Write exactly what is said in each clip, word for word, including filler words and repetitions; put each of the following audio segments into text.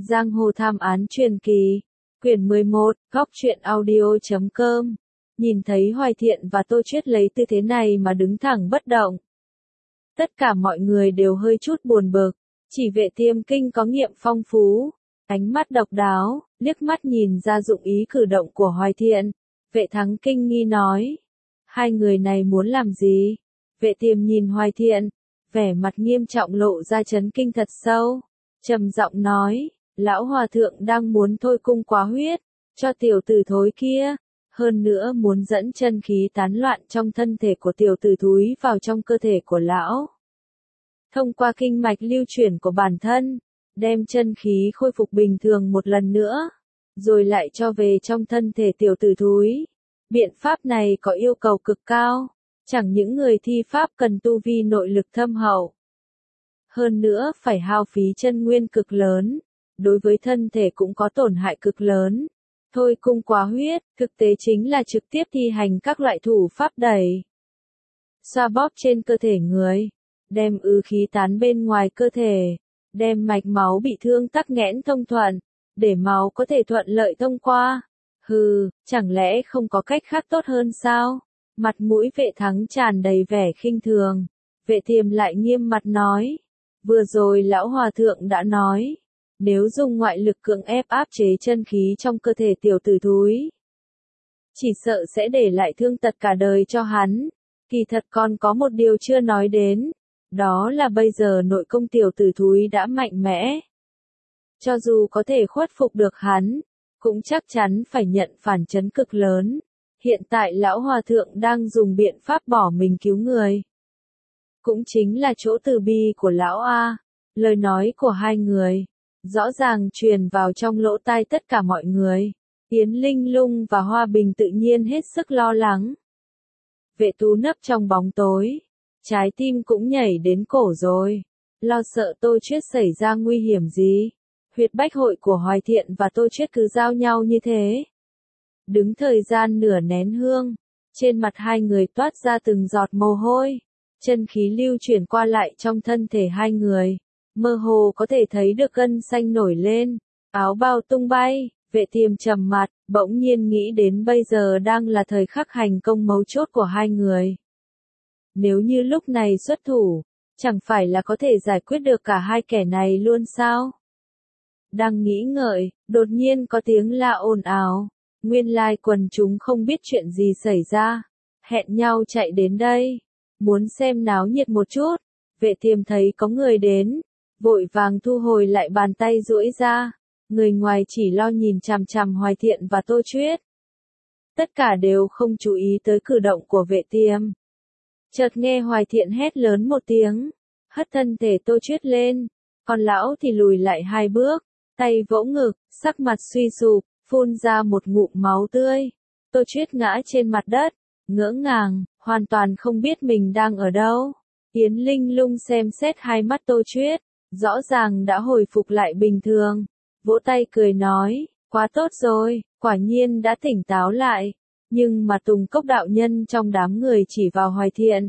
Giang hồ thám án truyền kỳ, quyển mười một, góc truyện audio chấm com. Nhìn thấy Hoài Thiện và Tô Chuyết lấy tư thế này mà đứng thẳng bất động. Tất cả mọi người đều hơi chút buồn bực, chỉ Vệ Tiêm Kinh có nghiệm phong phú, ánh mắt độc đáo, liếc mắt nhìn ra dụng ý cử động của Hoài Thiện. Vệ Thắng kinh nghi nói, hai người này muốn làm gì? Vệ Tiêm nhìn Hoài Thiện, vẻ mặt nghiêm trọng lộ ra chấn kinh thật sâu, trầm giọng nói, lão hòa thượng đang muốn thôi cung quá huyết, cho tiểu tử thối kia, hơn nữa muốn dẫn chân khí tán loạn trong thân thể của tiểu tử thúi vào trong cơ thể của lão. Thông qua kinh mạch lưu chuyển của bản thân, đem chân khí khôi phục bình thường một lần nữa, rồi lại cho về trong thân thể tiểu tử thúi. Biện pháp này có yêu cầu cực cao, chẳng những người thi pháp cần tu vi nội lực thâm hậu. Hơn nữa phải hao phí chân nguyên cực lớn, đối với thân thể cũng có tổn hại cực lớn. Thôi cung quá huyết, thực tế chính là trực tiếp thi hành các loại thủ pháp đẩy, xoa bóp trên cơ thể người, đem ứ khí tán bên ngoài cơ thể, đem mạch máu bị thương tắc nghẽn thông thuận, để máu có thể thuận lợi thông qua. Hừ, chẳng lẽ không có cách khác tốt hơn sao? Mặt mũi Vệ Thắng tràn đầy vẻ khinh thường. Vệ Tiêm lại nghiêm mặt nói, vừa rồi lão hòa thượng đã nói, nếu dùng ngoại lực cưỡng ép áp chế chân khí trong cơ thể tiểu tử thúi, chỉ sợ sẽ để lại thương tật cả đời cho hắn. Kỳ thật còn có một điều chưa nói đến, đó là bây giờ nội công tiểu tử thúi đã mạnh mẽ. Cho dù có thể khuất phục được hắn, cũng chắc chắn phải nhận phản chấn cực lớn. Hiện tại lão hòa thượng đang dùng biện pháp bỏ mình cứu người. Cũng chính là chỗ từ bi của lão A. Lời nói của hai người rõ ràng truyền vào trong lỗ tai tất cả mọi người. Yến Linh Lung và Hoa Bình tự nhiên hết sức lo lắng. Vệ Tú nấp trong bóng tối, trái tim cũng nhảy đến cổ rồi, lo sợ Tô Chuyết xảy ra nguy hiểm gì. Huyệt bách hội của Hoài Thiện và Tô Chuyết cứ giao nhau như thế. Đứng thời gian nửa nén hương, trên mặt hai người toát ra từng giọt mồ hôi, chân khí lưu chuyển qua lại trong thân thể hai người, mơ hồ có thể thấy được gân xanh nổi lên, áo bào tung bay. Vệ Tiêm trầm mặt, bỗng nhiên nghĩ đến bây giờ đang là thời khắc hành công mấu chốt của hai người. Nếu như lúc này xuất thủ, chẳng phải là có thể giải quyết được cả hai kẻ này luôn sao? Đang nghĩ ngợi, đột nhiên có tiếng la ồn ào. Nguyên lai quần chúng không biết chuyện gì xảy ra, hẹn nhau chạy đến đây, muốn xem náo nhiệt một chút. Vệ Tiêm thấy có người đến, vội vàng thu hồi lại bàn tay duỗi ra. Người ngoài chỉ lo nhìn chằm chằm Hoài Thiện và Tô Chuyết. Tất cả đều không chú ý tới cử động của Vệ Tiêm. Chợt nghe Hoài Thiện hét lớn một tiếng, hất thân thể Tô Chuyết lên, còn lão thì lùi lại hai bước, tay vỗ ngực, sắc mặt suy sụp, phun ra một ngụm máu tươi. Tô Chuyết ngã trên mặt đất, ngỡ ngàng, hoàn toàn không biết mình đang ở đâu. Yến Linh Lung xem xét hai mắt Tô Chuyết, rõ ràng đã hồi phục lại bình thường, vỗ tay cười nói, quá tốt rồi, quả nhiên đã tỉnh táo lại. Nhưng mà Tùng Cốc đạo nhân trong đám người chỉ vào Hoài Thiện,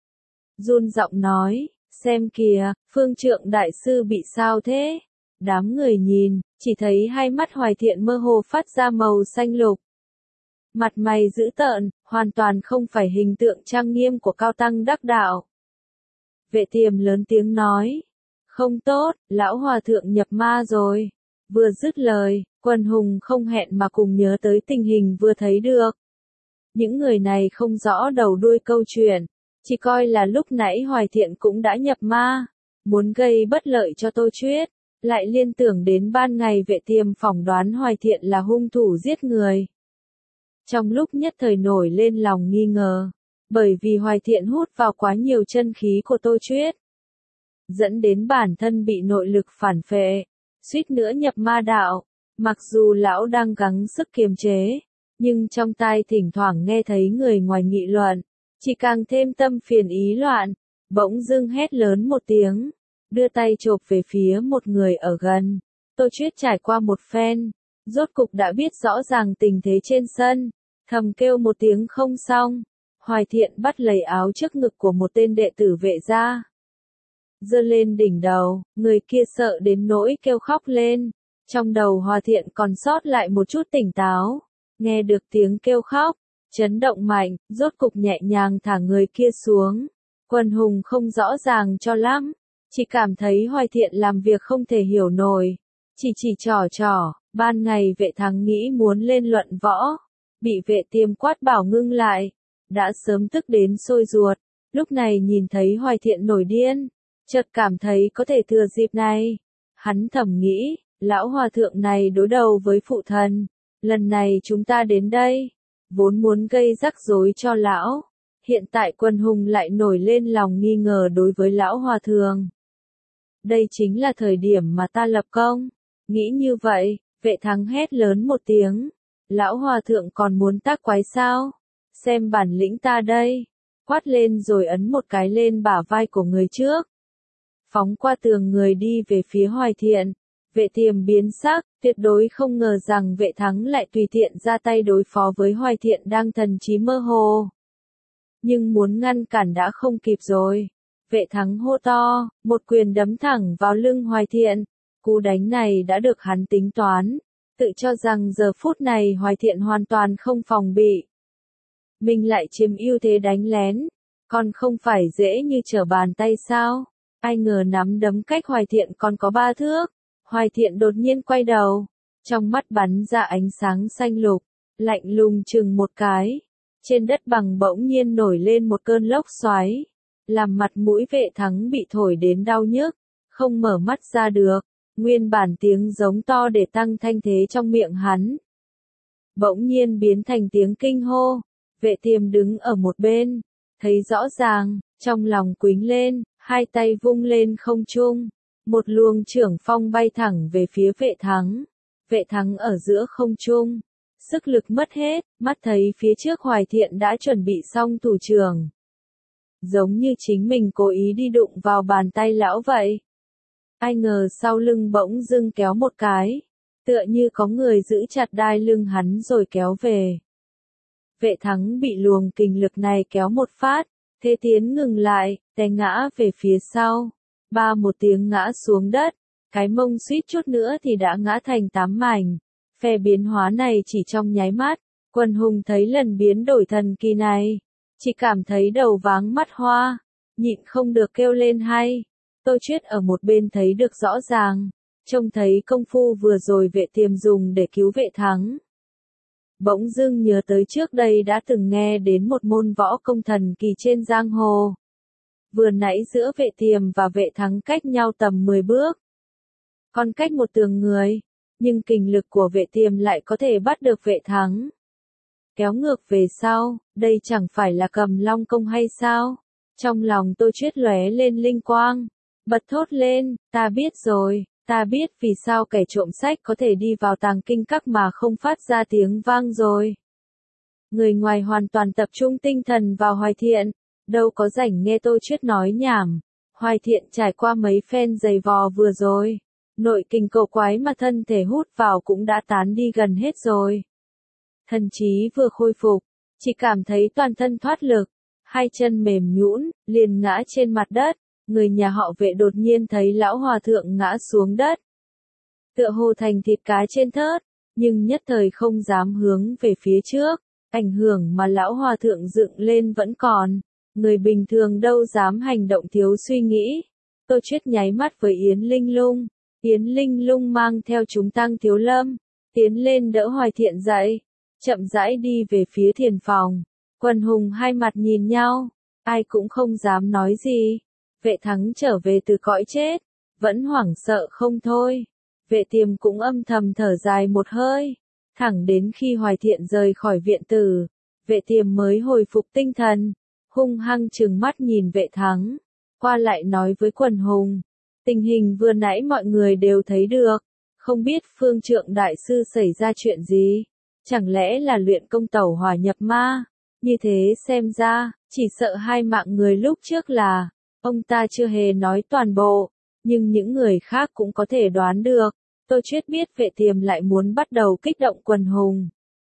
run giọng nói, xem kìa, Phương Trượng đại sư bị sao thế? Đám người nhìn, chỉ thấy hai mắt Hoài Thiện mơ hồ phát ra màu xanh lục. Mặt mày dữ tợn, hoàn toàn không phải hình tượng trang nghiêm của cao tăng đắc đạo. Vệ Tiêm lớn tiếng nói, không tốt, lão hòa thượng nhập ma rồi. Vừa dứt lời, quần hùng không hẹn mà cùng nhớ tới tình hình vừa thấy được. Những người này không rõ đầu đuôi câu chuyện, chỉ coi là lúc nãy Hoài Thiện cũng đã nhập ma, muốn gây bất lợi cho Tô Chuyết, lại liên tưởng đến ban ngày Vệ Tiêm phỏng đoán Hoài Thiện là hung thủ giết người. Trong lúc nhất thời nổi lên lòng nghi ngờ, bởi vì Hoài Thiện hút vào quá nhiều chân khí của Tô Chuyết, dẫn đến bản thân bị nội lực phản phệ, suýt nữa nhập ma đạo. Mặc dù lão đang gắng sức kiềm chế, nhưng trong tai thỉnh thoảng nghe thấy người ngoài nghị luận, chỉ càng thêm tâm phiền ý loạn. Bỗng dưng hét lớn một tiếng, đưa tay chộp về phía một người ở gần. Tô Chuyết trải qua một phen, rốt cục đã biết rõ ràng tình thế trên sân, thầm kêu một tiếng không xong. Hoài Thiện bắt lấy áo trước ngực của một tên đệ tử Vệ gia, giơ lên đỉnh đầu, người kia sợ đến nỗi kêu khóc lên. Trong đầu Hòa Thiện còn sót lại một chút tỉnh táo, nghe được tiếng kêu khóc, chấn động mạnh, rốt cục nhẹ nhàng thả người kia xuống. Quần hùng không rõ ràng cho lắm, chỉ cảm thấy Hoài Thiện làm việc không thể hiểu nổi. Chỉ chỉ trò trò, ban ngày Vệ Thắng nghĩ muốn lên luận võ, bị Vệ Tiềm quát bảo ngưng lại, đã sớm tức đến sôi ruột, lúc này nhìn thấy Hoài Thiện nổi điên, chợt cảm thấy có thể thừa dịp này. Hắn thầm nghĩ, lão hòa thượng này đối đầu với phụ thần, lần này chúng ta đến đây, vốn muốn gây rắc rối cho lão, hiện tại quần hùng lại nổi lên lòng nghi ngờ đối với lão hòa thượng. Đây chính là thời điểm mà ta lập công. Nghĩ như vậy, Vệ Thắng hét lớn một tiếng. Lão hòa thượng còn muốn tác quái sao? Xem bản lĩnh ta đây. Quát lên rồi ấn một cái lên bả vai của người trước. Phóng qua tường người đi về phía Hoài Thiện. Vệ Tiềm biến sắc, tuyệt đối không ngờ rằng Vệ Thắng lại tùy tiện ra tay đối phó với Hoài Thiện đang thần trí mơ hồ. Nhưng muốn ngăn cản đã không kịp rồi. Vệ Thắng hô to, một quyền đấm thẳng vào lưng Hoài Thiện. Cú đánh này đã được hắn tính toán, tự cho rằng giờ phút này Hoài Thiện hoàn toàn không phòng bị. Mình lại chiếm ưu thế đánh lén, còn không phải dễ như trở bàn tay sao? Ai ngờ nắm đấm cách Hoài Thiện còn có ba thước. Hoài Thiện đột nhiên quay đầu, trong mắt bắn ra ánh sáng xanh lục, lạnh lùng chừng một cái. Trên đất bằng bỗng nhiên nổi lên một cơn lốc xoáy, làm mặt mũi Vệ Thắng bị thổi đến đau nhức, không mở mắt ra được. Nguyên bản tiếng giống to để tăng thanh thế trong miệng hắn, bỗng nhiên biến thành tiếng kinh hô. Vệ Tiềm đứng ở một bên, thấy rõ ràng, trong lòng quýnh lên, hai tay vung lên không trung, một luồng trưởng phong bay thẳng về phía Vệ Thắng. Vệ Thắng ở giữa không trung, sức lực mất hết, mắt thấy phía trước Hoài Thiện đã chuẩn bị xong thủ trưởng, giống như chính mình cố ý đi đụng vào bàn tay lão vậy. Ai ngờ sau lưng bỗng dưng kéo một cái, tựa như có người giữ chặt đai lưng hắn rồi kéo về. Vệ Thắng bị luồng kình lực này kéo một phát, thế tiến ngừng lại, té ngã về phía sau. Ba một tiếng ngã xuống đất, cái mông suýt chút nữa thì đã ngã thành tám mảnh. Phe biến hóa này chỉ trong nháy mắt, quần hùng thấy lần biến đổi thần kỳ này, chỉ cảm thấy đầu váng mắt hoa, nhịn không được kêu lên hay. Tô Chuyết ở một bên thấy được rõ ràng, trông thấy công phu vừa rồi Vệ Tiềm dùng để cứu Vệ Thắng. Bỗng dưng nhớ tới trước đây đã từng nghe đến một môn võ công thần kỳ trên giang hồ. Vừa nãy giữa Vệ Tiềm và Vệ Thắng cách nhau tầm mười bước, còn cách một tường người, nhưng kình lực của Vệ Tiềm lại có thể bắt được Vệ Thắng. Kéo ngược về sau, đây chẳng phải là Cầm Long công hay sao? Trong lòng Tô Chuyết lóe lên linh quang. Bật thốt lên, ta biết rồi, ta biết vì sao kẻ trộm sách có thể đi vào tàng kinh các mà không phát ra tiếng vang rồi. Người ngoài hoàn toàn tập trung tinh thần vào Hoài Thiện, đâu có rảnh nghe Tô Chuyết nói nhảm. Hoài Thiện trải qua mấy phen giày vò vừa rồi, nội kình cầu quái mà thân thể hút vào cũng đã tán đi gần hết rồi. Thần trí vừa khôi phục, chỉ cảm thấy toàn thân thoát lực, hai chân mềm nhũn, liền ngã trên mặt đất. Người nhà họ Vệ đột nhiên thấy lão hòa thượng ngã xuống đất, tựa hồ thành thịt cá trên thớt, nhưng nhất thời không dám hướng về phía trước, ảnh hưởng mà lão hòa thượng dựng lên vẫn còn, người bình thường đâu dám hành động thiếu suy nghĩ. Tô Chuyết nháy mắt với Yến Linh Lung, Yến Linh Lung mang theo chúng Tăng Thiếu Lâm, tiến lên đỡ Hoài Thiện dậy, chậm rãi đi về phía thiền phòng. Quần hùng hai mặt nhìn nhau, ai cũng không dám nói gì. Vệ Thắng trở về từ cõi chết, vẫn hoảng sợ không thôi. Vệ Tiềm cũng âm thầm thở dài một hơi, thẳng đến khi Hoài Thiện rời khỏi viện tử, Vệ Tiềm mới hồi phục tinh thần, hung hăng trừng mắt nhìn Vệ Thắng, qua lại nói với quần hùng. Tình hình vừa nãy mọi người đều thấy được, không biết Phương Trượng Đại Sư xảy ra chuyện gì, chẳng lẽ là luyện công tẩu hỏa nhập ma, như thế xem ra, chỉ sợ hai mạng người lúc trước là... Ông ta chưa hề nói toàn bộ, nhưng những người khác cũng có thể đoán được. Tô Chuyết biết Vệ Tiềm lại muốn bắt đầu kích động quần hùng.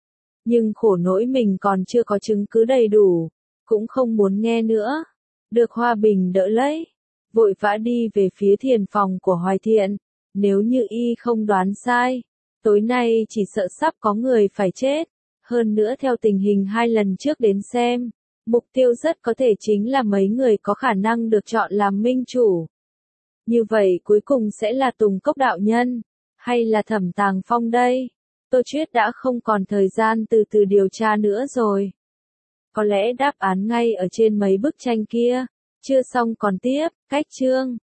Nhưng khổ nỗi mình còn chưa có chứng cứ đầy đủ, cũng không muốn nghe nữa. Được Hoa Bình đỡ lấy, vội vã đi về phía thiền phòng của Hoài Thiện. Nếu như y không đoán sai, tối nay chỉ sợ sắp có người phải chết. Hơn nữa theo tình hình hai lần trước đến xem, mục tiêu rất có thể chính là mấy người có khả năng được chọn làm minh chủ. Như vậy cuối cùng sẽ là Tùng Cốc đạo nhân, hay là Thẩm Tàng Phong đây? Tô Chuyết đã không còn thời gian từ từ điều tra nữa rồi. Có lẽ đáp án ngay ở trên mấy bức tranh kia. Chưa xong còn tiếp, cách chương.